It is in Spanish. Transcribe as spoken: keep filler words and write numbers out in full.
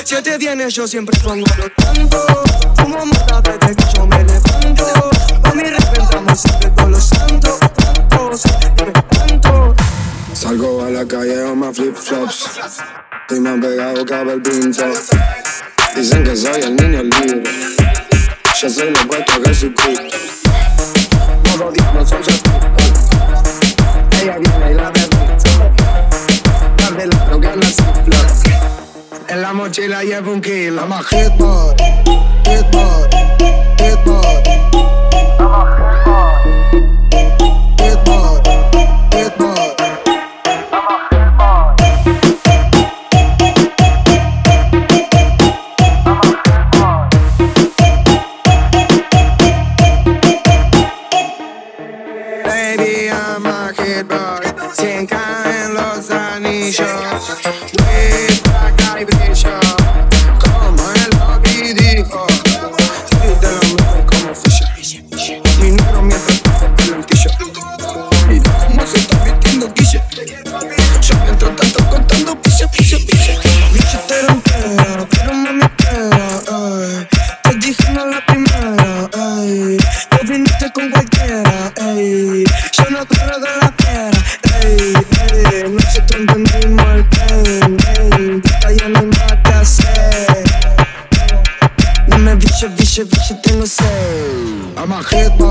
Siete vienes, yo siempre pongo lo tanto. Fumo mota desde que yo me levanto. Pa' mí reventamos siempre con los santos. Dime cuánto. Salgo a la calle con más flip-flops. Estoy más pegado que Abel Pinto. Dicen que soy el niño libre. Yo soy lo opuesto a Jesucristo. Modo diablo son ella viene y la derrito. Tarde la droga en la Ziploc. En la mochila llevo un kilo. I'm a hitboy, hitboy, hitboy. I'm a hitboy, hitboy, hitboy. Baby, I'm a hitboy. Cien caen los anillos. With black eye vision. Como el Bobby dijo. Soy de la mujer como Fisher. Mi negro mientras pasa por el antillo. Mira cómo se está vistiendo Guille. Yo mientras tanto contando piche, piche, piche. Bichetera entera, pero mami espera, ay. Te dije no la primera, ay. Tú viniste con cualquiera, ay. Yo no quiero de la fiera, ey, ey. Nosotros entendimos el pain, ey. Ya no hay más que hacer. Dime biche, biche, biche, tengo sed. I'm a hitboy.